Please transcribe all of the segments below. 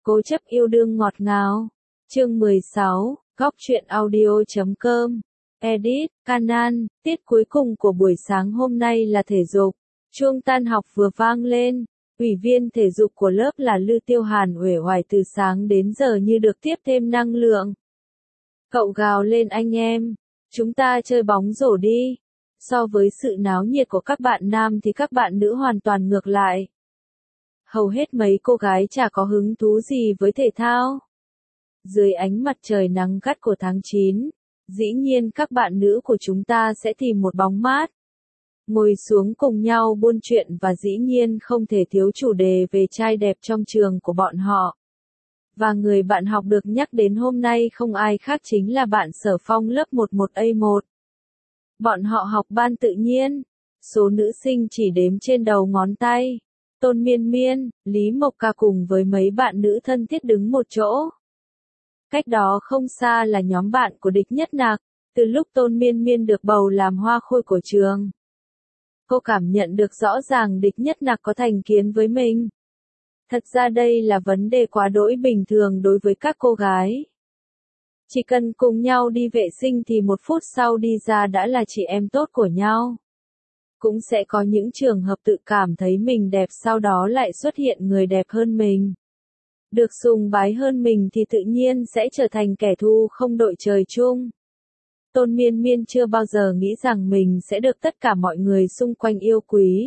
Cố chấp yêu đương ngọt ngào. Chương 16, Góc truyện audio.com. Edit, Canan, tiết cuối cùng của buổi sáng hôm nay là thể dục. Chuông tan học vừa vang lên. Ủy viên thể dục của lớp là Lư Tiêu Hàn uể oải từ sáng đến giờ như được tiếp thêm năng lượng. Cậu gào lên anh em, chúng ta chơi bóng rổ đi. So với sự náo nhiệt của các bạn nam thì các bạn nữ hoàn toàn ngược lại. Hầu hết mấy cô gái chả có hứng thú gì với thể thao. Dưới ánh mặt trời nắng gắt của tháng 9, dĩ nhiên các bạn nữ của chúng ta sẽ tìm một bóng mát. Ngồi xuống cùng nhau buôn chuyện và dĩ nhiên không thể thiếu chủ đề về trai đẹp trong trường của bọn họ. Và người bạn học được nhắc đến hôm nay không ai khác chính là bạn Sở Phong lớp 11A1. Bọn họ học ban tự nhiên, số nữ sinh chỉ đếm trên đầu ngón tay. Tôn Miên Miên, Lý Mộc Ca cùng với mấy bạn nữ thân thiết đứng một chỗ. Cách đó không xa là nhóm bạn của Địch Nhất Nặc, từ lúc Tôn Miên Miên được bầu làm hoa khôi của trường. Cô cảm nhận được rõ ràng Địch Nhất Nặc có thành kiến với mình. Thật ra đây là vấn đề quá đỗi bình thường đối với các cô gái. Chỉ cần cùng nhau đi vệ sinh thì 1 phút sau đi ra đã là chị em tốt của nhau. Cũng sẽ có những trường hợp tự cảm thấy mình đẹp sau đó lại xuất hiện người đẹp hơn mình. Được sùng bái hơn mình thì tự nhiên sẽ trở thành kẻ thù không đội trời chung. Tôn Miên Miên chưa bao giờ nghĩ rằng mình sẽ được tất cả mọi người xung quanh yêu quý.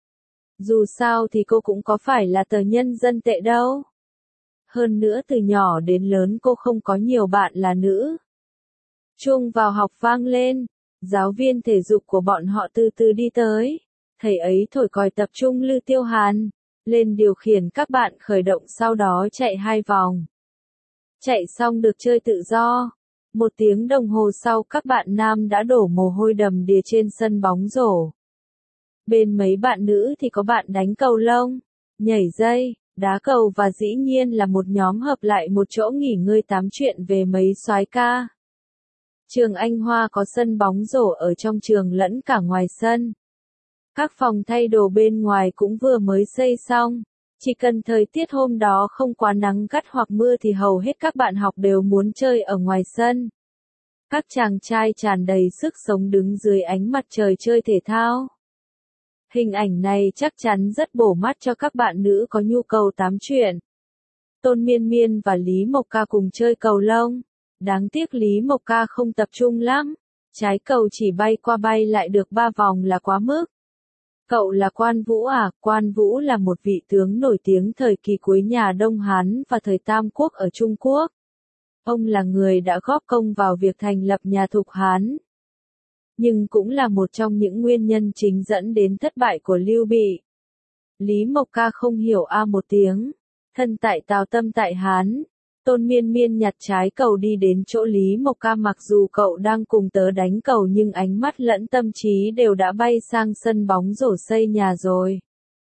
Dù sao thì cô cũng có phải là tờ nhân dân tệ đâu. Hơn nữa từ nhỏ đến lớn cô không có nhiều bạn là nữ. Chuông vào học vang lên, giáo viên thể dục của bọn họ từ từ đi tới. Thầy ấy thổi còi tập trung Lư Tiêu Hàn, lên điều khiển các bạn khởi động sau đó chạy 2 vòng. Chạy xong được chơi tự do. 1 tiếng đồng hồ sau các bạn nam đã đổ mồ hôi đầm đìa trên sân bóng rổ. Bên mấy bạn nữ thì có bạn đánh cầu lông, nhảy dây, đá cầu và dĩ nhiên là một nhóm hợp lại một chỗ nghỉ ngơi tám chuyện về mấy soái ca. Trường Anh Hoa có sân bóng rổ ở trong trường lẫn cả ngoài sân. Các phòng thay đồ bên ngoài cũng vừa mới xây xong. Chỉ cần thời tiết hôm đó không quá nắng gắt hoặc mưa thì hầu hết các bạn học đều muốn chơi ở ngoài sân. Các chàng trai tràn đầy sức sống đứng dưới ánh mặt trời chơi thể thao. Hình ảnh này chắc chắn rất bổ mắt cho các bạn nữ có nhu cầu tám chuyện. Tôn Miên Miên và Lý Mộc Ca cùng chơi cầu lông. Đáng tiếc Lý Mộc Ca không tập trung lắm. Trái cầu chỉ bay qua bay lại được 3 vòng là quá mức. Cậu là Quan Vũ à? Quan Vũ là một vị tướng nổi tiếng thời kỳ cuối nhà Đông Hán và thời Tam Quốc ở Trung Quốc. Ông là người đã góp công vào việc thành lập nhà Thục Hán. Nhưng cũng là một trong những nguyên nhân chính dẫn đến thất bại của Lưu Bị. Lý Mộc Ca không hiểu một tiếng. Thân tại Tào tâm tại Hán. Tôn Miên Miên nhặt trái cầu đi đến chỗ Lý Mộc Ca, mặc dù cậu đang cùng tớ đánh cầu nhưng ánh mắt lẫn tâm trí đều đã bay sang sân bóng rổ xây nhà rồi.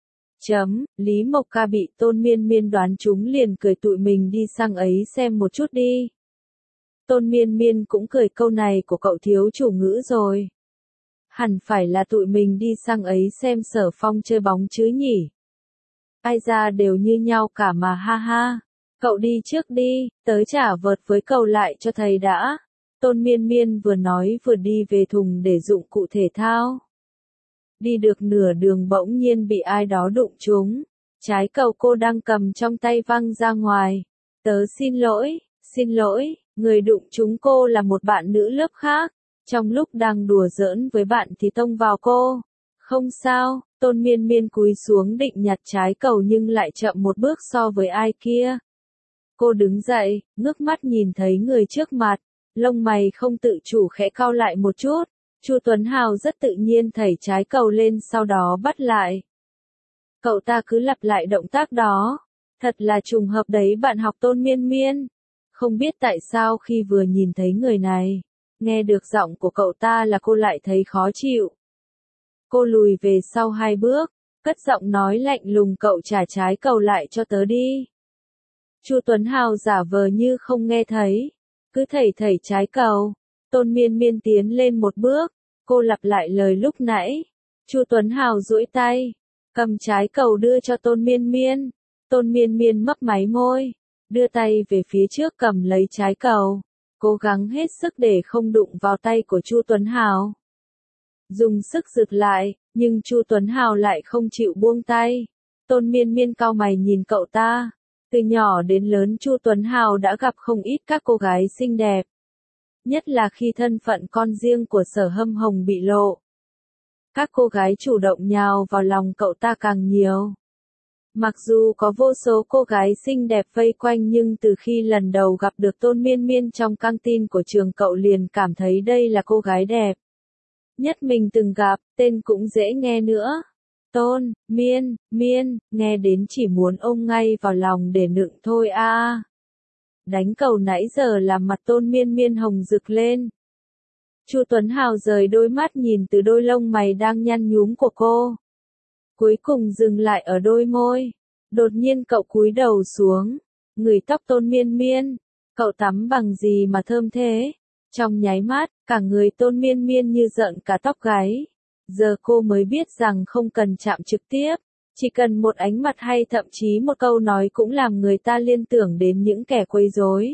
Lý Mộc Ca bị Tôn Miên Miên đoán trúng liền cười tụi mình đi sang ấy xem một chút đi. Tôn Miên Miên cũng cười câu này của cậu thiếu chủ ngữ rồi. Hẳn phải là tụi mình đi sang ấy xem Sở Phong chơi bóng chứ nhỉ. Ai ra đều như nhau cả mà ha ha. Cậu đi trước đi, tớ trả vợt với cầu lại cho thầy đã. Tôn Miên Miên vừa nói vừa đi về thùng để dụng cụ thể thao. Đi được nửa đường bỗng nhiên bị ai đó đụng trúng. Trái cầu cô đang cầm trong tay văng ra ngoài. Tớ xin lỗi, người đụng trúng cô là một bạn nữ lớp khác. Trong lúc đang đùa giỡn với bạn thì tông vào cô. Không sao, Tôn Miên Miên cúi xuống định nhặt trái cầu nhưng lại chậm một bước so với ai kia. Cô đứng dậy, ngước mắt nhìn thấy người trước mặt, lông mày không tự chủ khẽ cau lại một chút. Chu Tuấn Hào rất tự nhiên thảy trái cầu lên sau đó bắt lại. Cậu ta cứ lặp lại động tác đó. Thật là trùng hợp đấy bạn học Tôn Miên Miên. Không biết tại sao khi vừa nhìn thấy người này, nghe được giọng của cậu ta là cô lại thấy khó chịu. Cô lùi về sau 2 bước, cất giọng nói lạnh lùng, cậu trả trái cầu lại cho tớ đi. Chu Tuấn Hào giả vờ như không nghe thấy, cứ thảy trái cầu. Tôn Miên Miên tiến lên một bước, cô lặp lại lời lúc nãy. Chu Tuấn Hào duỗi tay, cầm trái cầu đưa cho Tôn Miên Miên. Tôn Miên Miên mấp máy môi, đưa tay về phía trước cầm lấy trái cầu, cố gắng hết sức để không đụng vào tay của Chu Tuấn Hào. Dùng sức giật lại, nhưng Chu Tuấn Hào lại không chịu buông tay. Tôn Miên Miên cau mày nhìn cậu ta. Từ nhỏ đến lớn Chu Tuấn Hào đã gặp không ít các cô gái xinh đẹp. Nhất là khi thân phận con riêng của Sở Hâm Hồng bị lộ. Các cô gái chủ động nhào vào lòng cậu ta càng nhiều. Mặc dù có vô số cô gái xinh đẹp vây quanh nhưng từ khi lần đầu gặp được Tôn Miên Miên trong căng tin của trường cậu liền cảm thấy đây là cô gái đẹp nhất mình từng gặp, tên cũng dễ nghe nữa. Tôn, Miên, Miên, nghe đến chỉ muốn ôm ngay vào lòng để nựng thôi a. Đánh cầu nãy giờ làm mặt Tôn Miên Miên hồng rực lên. Chu Tuấn Hào rời đôi mắt nhìn từ đôi lông mày đang nhăn nhúm của cô. Cuối cùng dừng lại ở đôi môi. Đột nhiên cậu cúi đầu xuống, ngửi tóc Tôn Miên Miên. Cậu tắm bằng gì mà thơm thế? Trong nháy mắt, cả người Tôn Miên Miên như giận cả tóc gáy. Giờ cô mới biết rằng không cần chạm trực tiếp, chỉ cần một ánh mặt hay thậm chí một câu nói cũng làm người ta liên tưởng đến những kẻ quấy rối.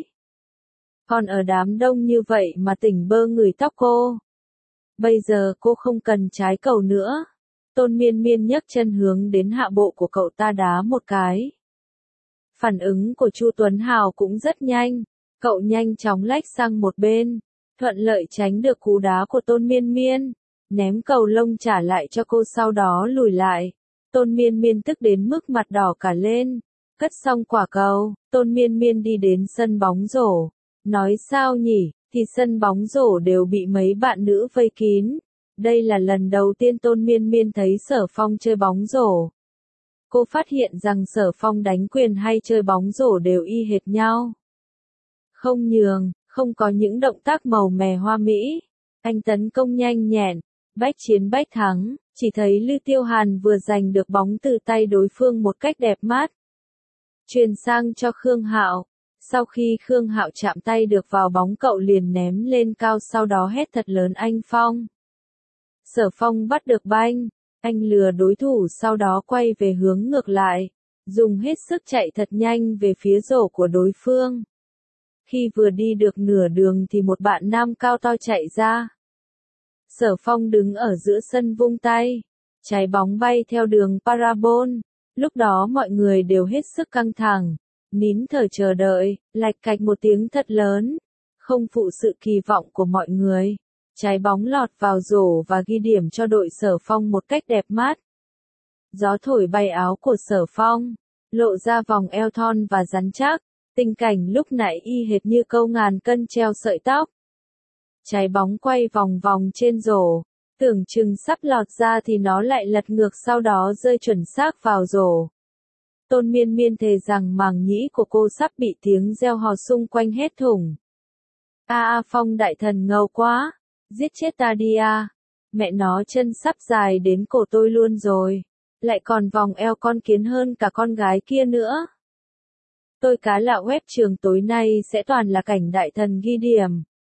Còn ở đám đông như vậy mà tỉnh bơ ngửi tóc cô. Bây giờ cô không cần trái cầu nữa. Tôn Miên Miên nhấc chân hướng đến hạ bộ của cậu ta đá một cái. Phản ứng của Chu Tuấn Hào cũng rất nhanh. Cậu nhanh chóng lách sang một bên, thuận lợi tránh được cú đá của Tôn Miên Miên, ném cầu lông trả lại cho cô sau đó lùi lại. Tôn Miên Miên tức đến mức mặt đỏ cả lên. Cất xong quả cầu, Tôn Miên Miên đi đến sân bóng rổ. Nói sao nhỉ, thì sân bóng rổ đều bị mấy bạn nữ vây kín. Đây là lần đầu tiên Tôn Miên Miên thấy Sở Phong chơi bóng rổ. Cô phát hiện rằng Sở Phong đánh quyền hay chơi bóng rổ đều y hệt nhau. Không nhường, không có những động tác màu mè hoa mỹ. Anh tấn công nhanh nhẹn, bách chiến bách thắng, chỉ thấy Lư Tiêu Hàn vừa giành được bóng từ tay đối phương một cách đẹp mắt. Chuyền sang cho Khương Hạo. Sau khi Khương Hạo chạm tay được vào bóng cậu liền ném lên cao sau đó hét thật lớn anh Phong. Sở Phong bắt được banh, anh lừa đối thủ sau đó quay về hướng ngược lại, dùng hết sức chạy thật nhanh về phía rổ của đối phương. Khi vừa đi được nửa đường thì một bạn nam cao to chạy ra. Sở Phong đứng ở giữa sân vung tay, trái bóng bay theo đường parabol. Lúc đó mọi người đều hết sức căng thẳng, nín thở chờ đợi, lạch cạch một tiếng thật lớn, không phụ sự kỳ vọng của mọi người. Trái bóng lọt vào rổ và ghi điểm cho đội Sở Phong một cách đẹp mắt. Gió thổi bay áo của Sở Phong, lộ ra vòng eo thon và rắn chắc. Tình cảnh lúc nãy y hệt như câu ngàn cân treo sợi tóc. Trái bóng quay vòng vòng trên rổ, tưởng chừng sắp lọt ra thì nó lại lật ngược sau đó rơi chuẩn xác vào rổ. Tôn Miên Miên thề rằng màng nhĩ của cô sắp bị tiếng reo hò xung quanh hết thủng. Phong đại thần ngầu quá, giết chết ta đi a. Mẹ nó chân sắp dài đến cổ tôi luôn rồi, lại còn vòng eo con kiến hơn cả con gái kia nữa. Tôi cá lạo web trường tối nay sẽ toàn là cảnh đại thần ghi điểm.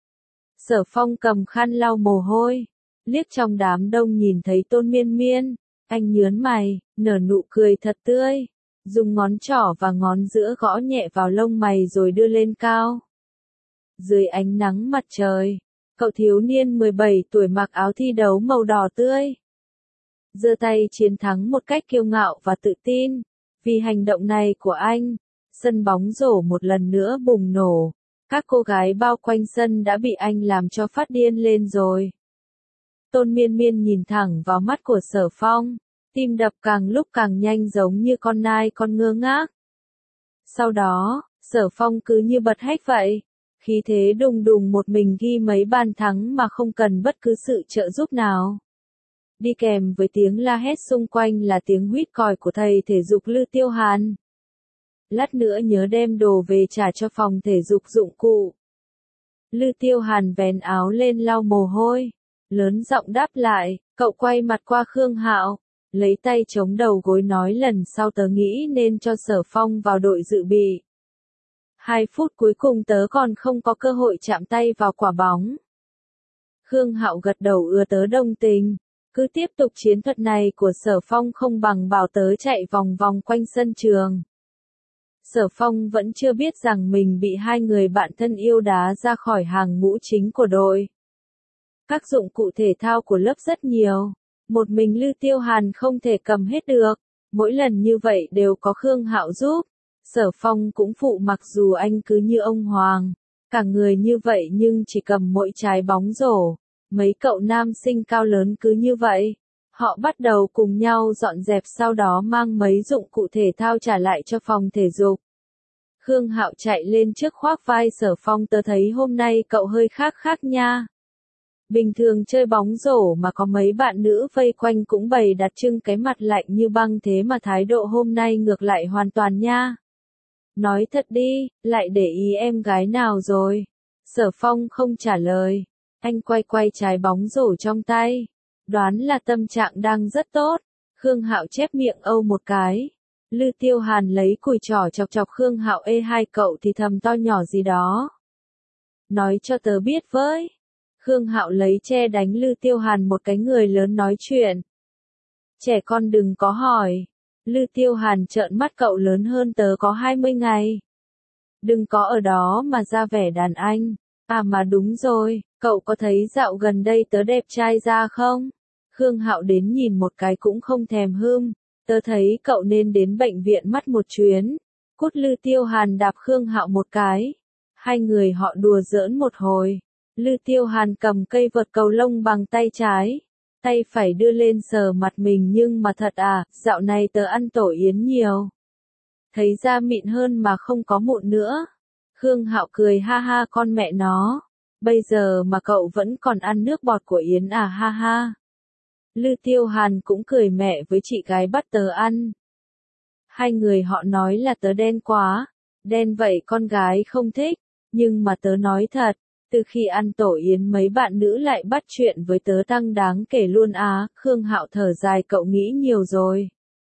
Sở Phong cầm khăn lau mồ hôi, liếc trong đám đông nhìn thấy Tôn Miên Miên, anh nhớn mày, nở nụ cười thật tươi, dùng ngón trỏ và ngón giữa gõ nhẹ vào lông mày rồi đưa lên cao. Dưới ánh nắng mặt trời, cậu thiếu niên 17 tuổi mặc áo thi đấu màu đỏ tươi, giơ tay chiến thắng một cách kiêu ngạo và tự tin. Vì hành động này của anh, sân bóng rổ một lần nữa bùng nổ. Các cô gái bao quanh sân đã bị anh làm cho phát điên lên rồi. Tôn Miên Miên nhìn thẳng vào mắt của Sở Phong, tim đập càng lúc càng nhanh giống như con nai con ngơ ngác. Sau đó, Sở Phong cứ như bật hách vậy, khí thế đùng đùng một mình ghi mấy bàn thắng mà không cần bất cứ sự trợ giúp nào. Đi kèm với tiếng la hét xung quanh là tiếng huýt còi của thầy thể dục Lư Tiêu Hàn. Lát nữa nhớ đem đồ về trả cho phòng thể dục dụng cụ. Lư Tiêu Hàn vén áo lên lau mồ hôi, lớn giọng đáp lại, cậu quay mặt qua Khương Hạo, lấy tay chống đầu gối nói lần sau tớ nghĩ nên cho Sở Phong vào đội dự bị. 2 phút cuối cùng tớ còn không có cơ hội chạm tay vào quả bóng. Khương Hạo gật đầu tớ đồng tình, cứ tiếp tục chiến thuật này của Sở Phong không bằng bảo tớ chạy vòng vòng quanh sân trường. Sở Phong vẫn chưa biết rằng mình bị hai người bạn thân yêu đá ra khỏi hàng ngũ chính của đội. Các dụng cụ thể thao của lớp rất nhiều, một mình Lư Tiêu Hàn không thể cầm hết được, mỗi lần như vậy đều có Khương Hạo giúp. Sở Phong cũng phụ mặc dù anh cứ như ông Hoàng, cả người như vậy nhưng chỉ cầm mỗi trái bóng rổ. Mấy cậu nam sinh cao lớn cứ như vậy. Họ bắt đầu cùng nhau dọn dẹp sau đó mang mấy dụng cụ thể thao trả lại cho phòng thể dục. Khương Hạo chạy lên trước khoác vai Sở Phong, tớ thấy hôm nay cậu hơi khác khác nha. Bình thường chơi bóng rổ mà có mấy bạn nữ vây quanh cũng bày đặt trưng cái mặt lạnh như băng, thế mà thái độ hôm nay ngược lại hoàn toàn nha. Nói thật đi, lại để ý em gái nào rồi? Sở Phong không trả lời. Anh quay quay trái bóng rổ trong tay. Đoán là tâm trạng đang rất tốt. Khương Hạo chép miệng âu một cái. Lư Tiêu Hàn lấy cùi trỏ chọc chọc Khương Hạo, ê hai cậu thì thầm to nhỏ gì đó. Nói cho tớ biết với. Khương Hạo lấy che đánh Lư Tiêu Hàn một cái, người lớn nói chuyện. Trẻ con đừng có hỏi. Lư Tiêu Hàn trợn mắt, cậu lớn hơn tớ có 20 ngày. Đừng có ở đó mà ra vẻ đàn anh. À mà đúng rồi, cậu có thấy dạo gần đây tớ đẹp trai ra không? Khương Hạo đến nhìn một cái cũng không thèm hưm. Tớ thấy cậu nên đến bệnh viện mắt một chuyến. Cút! Lư Tiêu Hàn đạp Khương Hạo một cái. Hai người họ đùa giỡn một hồi. Lư Tiêu Hàn cầm cây vợt cầu lông bằng tay trái. Tay phải đưa lên sờ mặt mình, nhưng mà thật à, dạo này tớ ăn tổ yến nhiều. Thấy da mịn hơn mà không có mụn nữa. Khương Hạo cười ha ha, con mẹ nó. Bây giờ mà cậu vẫn còn ăn nước bọt của yến à, ha ha. Lư Tiêu Hàn cũng cười, mẹ với chị gái bắt tớ ăn. Hai người họ nói là tớ đen quá. Đen vậy con gái không thích. Nhưng mà tớ nói thật, từ khi ăn tổ yến mấy bạn nữ lại bắt chuyện với tớ tăng đáng kể luôn á. Khương Hạo thở dài, cậu nghĩ nhiều rồi.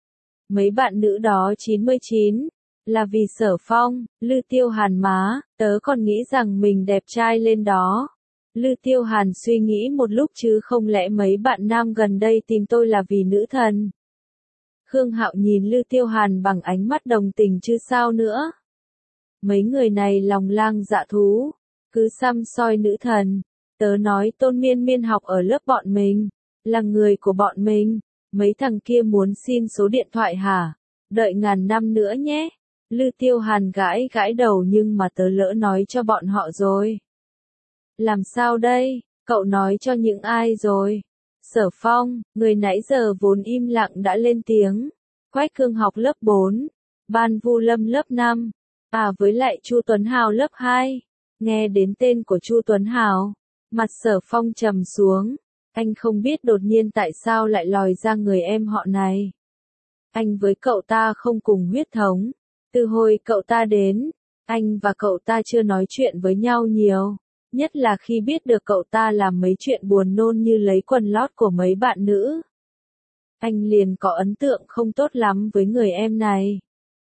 Mấy bạn nữ đó 99, là vì Sở Phong. Lư Tiêu Hàn má, tớ còn nghĩ rằng mình đẹp trai lên đó. Lư Tiêu Hàn suy nghĩ một lúc, chứ không lẽ mấy bạn nam gần đây tìm tôi là vì nữ thần? Khương Hạo nhìn Lư Tiêu Hàn bằng ánh mắt đồng tình chứ sao nữa. Mấy người này lòng lang dạ thú, cứ săm soi nữ thần. Tớ nói Tôn Miên Miên học ở lớp bọn mình, là người của bọn mình. Mấy thằng kia muốn xin số điện thoại hả? Đợi ngàn năm nữa nhé. Lư Tiêu Hàn gãi gãi đầu, nhưng mà tớ lỡ nói cho bọn họ rồi. Làm sao đây? Cậu nói cho những ai rồi? Sở Phong, người nãy giờ vốn im lặng đã lên tiếng. Quách Cương học lớp 4, Ban Vu Lâm lớp 5, à với lại Chu Tuấn Hào lớp 2. Nghe đến tên của Chu Tuấn Hào, mặt Sở Phong trầm xuống. Anh không biết đột nhiên tại sao lại lòi ra người em họ này. Anh với cậu ta không cùng huyết thống. Từ hồi cậu ta đến, anh và cậu ta chưa nói chuyện với nhau nhiều. Nhất là khi biết được cậu ta làm mấy chuyện buồn nôn như lấy quần lót của mấy bạn nữ. Anh liền có ấn tượng không tốt lắm với người em này.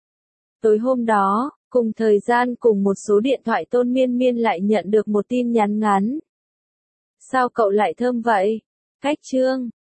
Tối hôm đó, cùng thời gian cùng một số điện thoại, Tôn Miên Miên lại nhận được một tin nhắn ngắn. Sao cậu lại thơm vậy? Cách chương